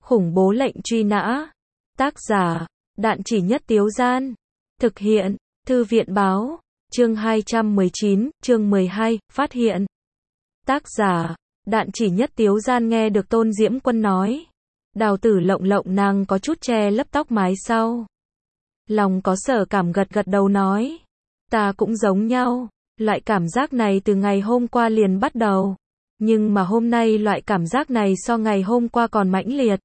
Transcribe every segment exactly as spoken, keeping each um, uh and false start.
Khủng bố lệnh truy nã. Tác giả, Đạn Chỉ Nhất Tiếu Gian. Thực hiện, Thư viện Báo. Chương hai trăm mười chín, chương mười hai, phát hiện. Tác giả, Đạn Chỉ Nhất Tiếu Gian. Nghe được Tôn Diễm Quân nói. Đào Tử lộng lộng nàng có chút che lấp tóc mái sau. Lòng có sở cảm gật gật đầu nói. Ta cũng giống nhau. Loại cảm giác này từ ngày hôm qua liền bắt đầu. Nhưng mà hôm nay loại cảm giác này so ngày hôm qua còn mãnh liệt.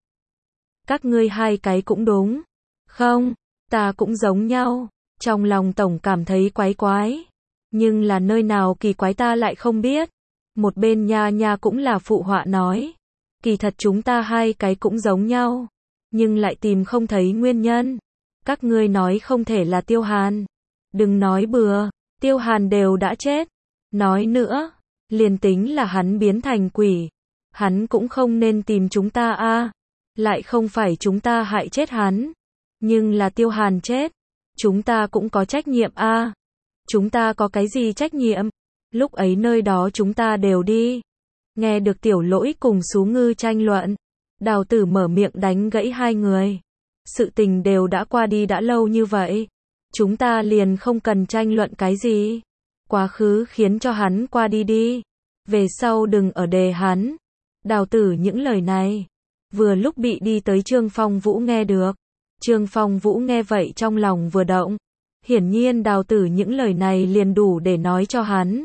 Các ngươi hai cái cũng đúng. Không, ta cũng giống nhau. Trong lòng tổng cảm thấy quái quái. Nhưng là nơi nào kỳ quái ta lại không biết. Một bên nha nha cũng là phụ họa nói. Kỳ thật chúng ta hai cái cũng giống nhau. Nhưng lại tìm không thấy nguyên nhân. Các ngươi nói không thể là Tiêu Hàn. Đừng nói bừa, Tiêu Hàn đều đã chết. Nói nữa, liền tính là hắn biến thành quỷ. Hắn cũng không nên tìm chúng ta a. Lại không phải chúng ta hại chết hắn. Nhưng là Tiêu Hàn chết. Chúng ta cũng có trách nhiệm a. Chúng ta có cái gì trách nhiệm? Lúc ấy nơi đó chúng ta đều đi. Nghe được Tiểu Lỗi cùng Sú Ngư tranh luận. Đào Tử mở miệng đánh gãy hai người. Sự tình đều đã qua đi đã lâu như vậy. Chúng ta liền không cần tranh luận cái gì. Quá khứ khiến cho hắn qua đi đi. Về sau đừng ở đề hắn. Đào Tử những lời này. Vừa lúc bị đi tới Trương Phong Vũ nghe được. Trương Phong Vũ nghe vậy trong lòng vừa động. Hiển nhiên Đào Tử những lời này liền đủ để nói cho hắn.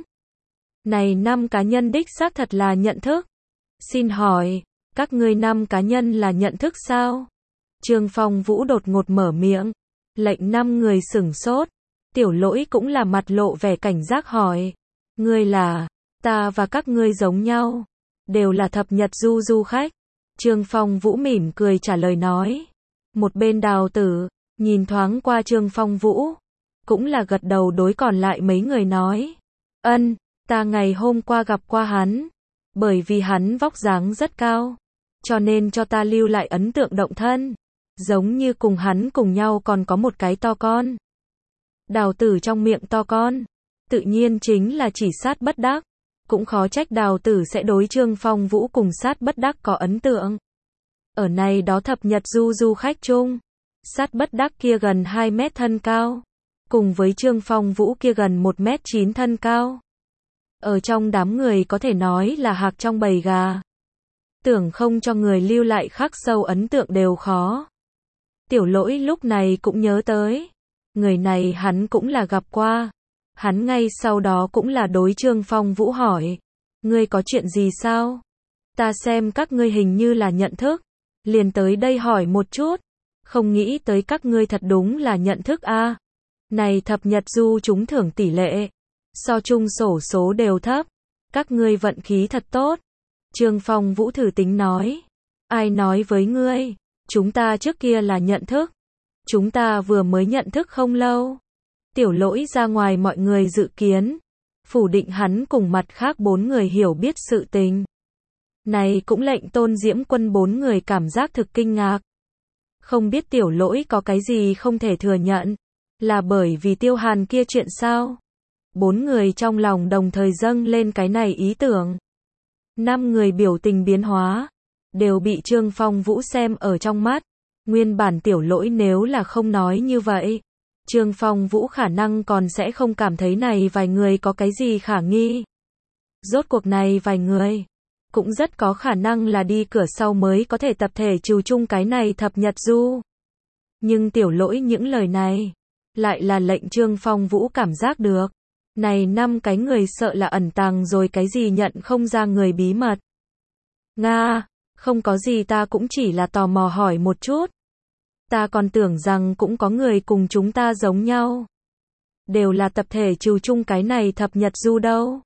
Này năm cá nhân đích xác thật là nhận thức. Xin hỏi, các ngươi năm cá nhân là nhận thức sao? Trương Phong Vũ đột ngột mở miệng. Lệnh năm người sửng sốt. Tiểu Lỗi cũng là mặt lộ vẻ cảnh giác hỏi. Ngươi là, ta và các ngươi giống nhau. Đều là thập nhật du du khách. Trương Phong Vũ mỉm cười trả lời nói. Một bên Đào Tử, nhìn thoáng qua Trương Phong Vũ. Cũng là gật đầu đối còn lại mấy người nói. Ân, ta ngày hôm qua gặp qua hắn. Bởi vì hắn vóc dáng rất cao. Cho nên cho ta lưu lại ấn tượng động thân. Giống như cùng hắn cùng nhau còn có một cái to con. Đào Tử trong miệng to con. Tự nhiên chính là chỉ Sát Bất Đắc. Cũng khó trách Đào Tử sẽ đối Trương Phong Vũ cùng Sát Bất Đắc có ấn tượng. Ở này đó thập nhật du du khách chung. Sát Bất Đắc kia gần hai mét thân cao. Cùng với Trương Phong Vũ kia gần một mét chín thân cao. Ở trong đám người có thể nói là hạc trong bầy gà. Tưởng không cho người lưu lại khắc sâu ấn tượng đều khó. Tiểu Lỗi lúc này cũng nhớ tới. Người này hắn cũng là gặp qua. Hắn ngay sau đó cũng là đối Trương Phong Vũ hỏi. Ngươi có chuyện gì sao? Ta xem các ngươi hình như là nhận thức. Liền tới đây hỏi một chút. Không nghĩ tới các ngươi thật đúng là nhận thức a. Này thập nhật du trúng thưởng tỷ lệ. So chung sổ số đều thấp. Các ngươi vận khí thật tốt. Trương Phong Vũ thử tính nói. Ai nói với ngươi? Chúng ta trước kia là nhận thức. Chúng ta vừa mới nhận thức không lâu. Tiểu Lỗi ra ngoài mọi người dự kiến. Phủ định hắn cùng mặt khác bốn người hiểu biết sự tình. Này cũng lệnh Tôn Diễm Quân bốn người cảm giác thực kinh ngạc. Không biết Tiểu Lỗi có cái gì không thể thừa nhận. Là bởi vì Tiêu Hàn kia chuyện sao? Bốn người trong lòng đồng thời dâng lên cái này ý tưởng. Năm người biểu tình biến hóa. Đều bị Trương Phong Vũ xem ở trong mắt. Nguyên bản Tiểu Lỗi nếu là không nói như vậy. Trương Phong Vũ khả năng còn sẽ không cảm thấy này vài người có cái gì khả nghi. Rốt cuộc này vài người. Cũng rất có khả năng là đi cửa sau mới có thể tập thể trừ chung cái này thập nhật du. Nhưng Tiểu Lỗi những lời này. Lại là lệnh Trương Phong Vũ cảm giác được. Này năm cái người sợ là ẩn tàng rồi cái gì nhận không ra người bí mật. Nga, không có gì ta cũng chỉ là tò mò hỏi một chút. Ta còn tưởng rằng cũng có người cùng chúng ta giống nhau. Đều là tập thể trừ chung cái này thập nhật du đâu.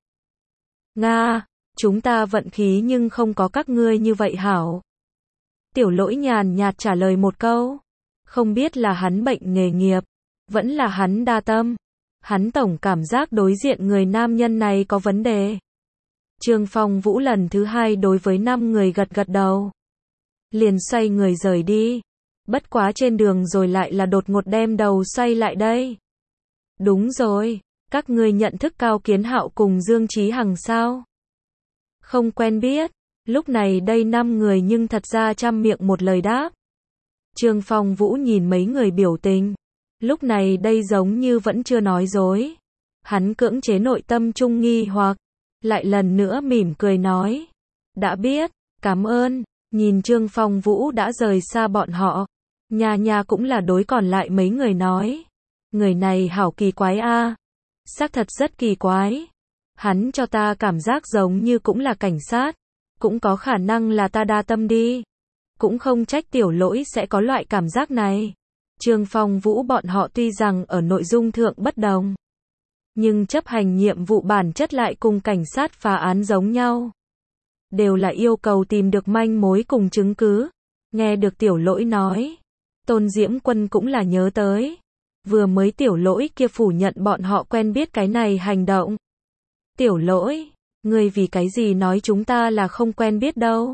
Nga, chúng ta vận khí nhưng không có các ngươi như vậy hảo. Tiểu Lỗi nhàn nhạt trả lời một câu. Không biết là hắn bệnh nghề nghiệp. Vẫn là hắn đa tâm. Hắn tổng cảm giác đối diện người nam nhân này có vấn đề. Trương Phong Vũ lần thứ hai đối với năm người gật gật đầu. Liền xoay người rời đi. Bất quá trên đường rồi lại là đột ngột đem đầu xoay lại đây. Đúng rồi, các ngươi nhận thức Cao Kiến Hạo cùng Dương Chí Hằng sao? Không quen biết. Lúc này đây năm người nhưng thật ra trăm miệng một lời đáp. Trương Phong Vũ nhìn mấy người biểu tình. Lúc này đây giống như vẫn chưa nói dối. Hắn cưỡng chế nội tâm trung nghi hoặc. Lại lần nữa mỉm cười nói. Đã biết, cảm ơn. Nhìn Trương Phong Vũ đã rời xa bọn họ. Nha nha cũng là đối còn lại mấy người nói. Người này hảo kỳ quái a. Xác thật rất kỳ quái. Hắn cho ta cảm giác giống như cũng là cảnh sát. Cũng có khả năng là ta đa tâm đi. Cũng không trách tiểu lỗi sẽ có loại cảm giác này. Trương Phong Vũ bọn họ tuy rằng ở nội dung thượng bất đồng. Nhưng chấp hành nhiệm vụ bản chất lại cùng cảnh sát phá án giống nhau. Đều là yêu cầu tìm được manh mối cùng chứng cứ. Nghe được tiểu lỗi nói. Tôn Diễm Quân cũng là nhớ tới. Vừa mới tiểu lỗi kia phủ nhận bọn họ quen biết cái này hành động. Tiểu lỗi, ngươi vì cái gì nói chúng ta là không quen biết đâu?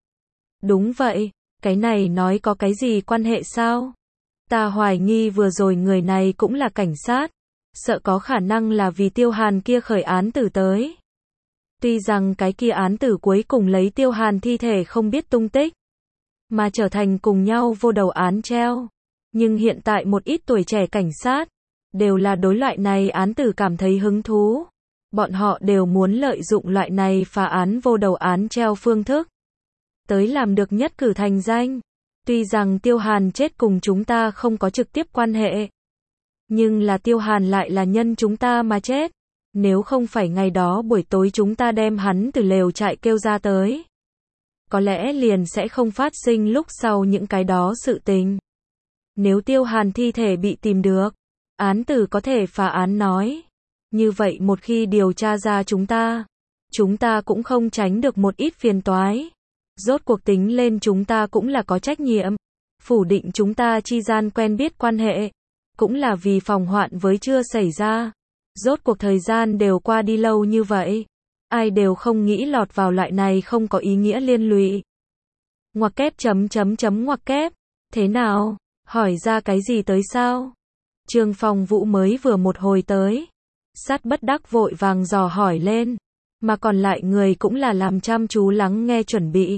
Đúng vậy, cái này nói có cái gì quan hệ sao? Ta hoài nghi vừa rồi người này cũng là cảnh sát. Sợ có khả năng là vì Tiêu Hàn kia khởi án tử tới. Tuy rằng cái kia án tử cuối cùng lấy Tiêu Hàn thi thể không biết tung tích. Mà trở thành cùng nhau vô đầu án treo. Nhưng hiện tại một ít tuổi trẻ cảnh sát. Đều là đối loại này án tử cảm thấy hứng thú. Bọn họ đều muốn lợi dụng loại này phá án vô đầu án treo phương thức. Tới làm được nhất cử thành danh. Tuy rằng Tiêu Hàn chết cùng chúng ta không có trực tiếp quan hệ. Nhưng là Tiêu Hàn lại là nhân chúng ta mà chết. Nếu không phải ngày đó buổi tối chúng ta đem hắn từ lều trại kêu ra tới. Có lẽ liền sẽ không phát sinh lúc sau những cái đó sự tình. Nếu Tiêu Hàn thi thể bị tìm được. Án tử có thể phá án nói. Như vậy một khi điều tra ra chúng ta. Chúng ta cũng không tránh được một ít phiền toái. Rốt cuộc tính lên chúng ta cũng là có trách nhiệm. Phủ định chúng ta chi gian quen biết quan hệ. Cũng là vì phòng hoạn với chưa xảy ra. Rốt cuộc thời gian đều qua đi lâu như vậy. Ai đều không nghĩ lọt vào loại này không có ý nghĩa liên lụy. Ngoặc kép chấm chấm chấm ngoặc kép. Thế nào? Hỏi ra cái gì tới sao? Trương Phong Vũ mới vừa một hồi tới. Sát bất đắc vội vàng dò hỏi lên. Mà còn lại người cũng là làm chăm chú lắng nghe chuẩn bị.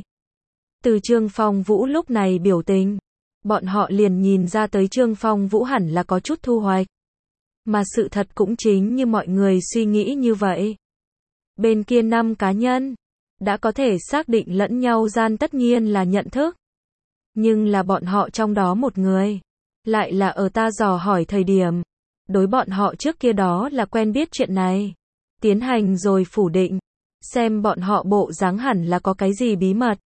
Từ Trương Phong Vũ lúc này biểu tình. Bọn họ liền nhìn ra tới Trương Phong Vũ hẳn là có chút thu hoạch. Mà sự thật cũng chính như mọi người suy nghĩ như vậy. Bên kia năm cá nhân. Đã có thể xác định lẫn nhau gian tất nhiên là nhận thức. Nhưng là bọn họ trong đó một người. Lại là ở ta dò hỏi thời điểm. Đối bọn họ trước kia đó là quen biết chuyện này. Tiến hành rồi phủ định. Xem bọn họ bộ dáng hẳn là có cái gì bí mật.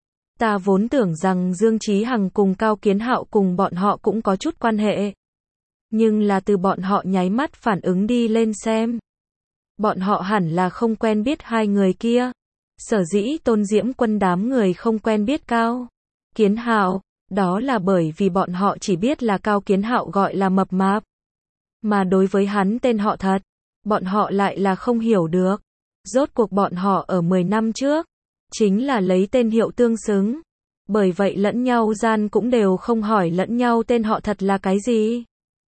Ta vốn tưởng rằng Dương Chí Hằng cùng Cao Kiến Hạo cùng bọn họ cũng có chút quan hệ. Nhưng là từ bọn họ nháy mắt phản ứng đi lên xem. Bọn họ hẳn là không quen biết hai người kia. Sở dĩ Tôn Diễm Quân đám người không quen biết Cao Kiến Hạo. Đó là bởi vì bọn họ chỉ biết là Cao Kiến Hạo gọi là mập mạp. Mà đối với hắn tên họ thật. Bọn họ lại là không hiểu được. Rốt cuộc bọn họ ở mười năm trước. Chính là lấy tên hiệu tương xứng. Bởi vậy lẫn nhau gian cũng đều không hỏi lẫn nhau tên họ thật là cái gì.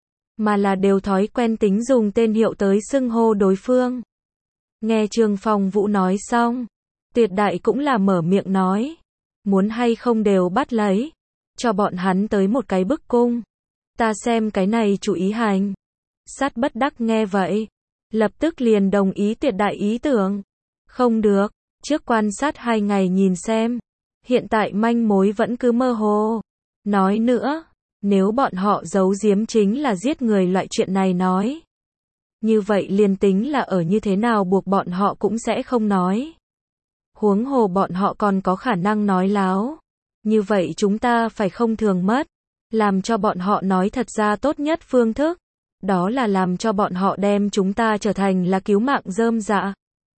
Mà là đều thói quen tính dùng tên hiệu tới xưng hô đối phương. Nghe Trương Phong Vũ nói xong. Tuyệt đại cũng là mở miệng nói. Muốn hay không đều bắt lấy. Cho bọn hắn tới một cái bức cung. Ta xem cái này chú ý hành. Sát bất đắc nghe vậy. Lập tức liền đồng ý tuyệt đại ý tưởng. Không được. Trước quan sát hai ngày nhìn xem. Hiện tại manh mối vẫn cứ mơ hồ. Nói nữa. Nếu bọn họ giấu giếm chính là giết người loại chuyện này nói. Như vậy liền tính là ở như thế nào buộc bọn họ cũng sẽ không nói. Huống hồ bọn họ còn có khả năng nói láo. Như vậy chúng ta phải không thường mất. Làm cho bọn họ nói thật ra tốt nhất phương thức. Đó là làm cho bọn họ đem chúng ta trở thành là cứu mạng rơm dạ.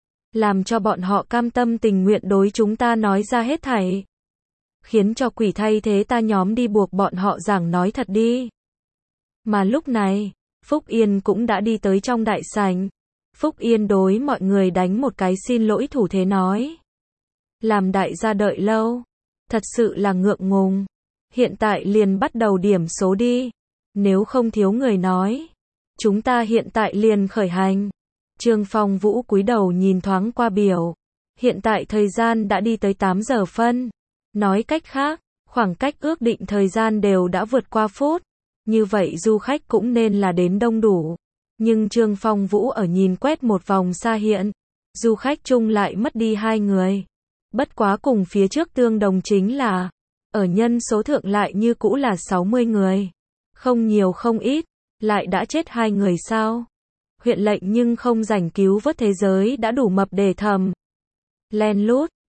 Làm cho bọn họ cam tâm tình nguyện đối chúng ta nói ra hết thảy. Khiến cho quỷ thay thế ta nhóm đi buộc bọn họ giảng nói thật đi. Mà lúc này, Phúc Yên cũng đã đi tới trong đại sảnh. Phúc Yên đối mọi người đánh một cái xin lỗi thủ thế nói. Làm đại gia đợi lâu. Thật sự là ngượng ngùng. Hiện tại liền bắt đầu điểm số đi. Nếu không thiếu người nói. Chúng ta hiện tại liền khởi hành. Trương Phong Vũ cúi đầu nhìn thoáng qua biểu. Hiện tại thời gian đã đi tới tám giờ phân. Nói cách khác, khoảng cách ước định thời gian đều đã vượt qua phút. Như vậy du khách cũng nên là đến đông đủ. Nhưng Trương Phong Vũ ở nhìn quét một vòng xa hiện. Du khách chung lại mất đi hai người. Bất quá cùng phía trước tương đồng chính là, ở nhân số thượng lại như cũ là sáu mươi người. Không nhiều không ít, lại đã chết hai người sao? Huyện lệnh nhưng không rảnh cứu vớt thế giới đã đủ mập để thầm. Len lút,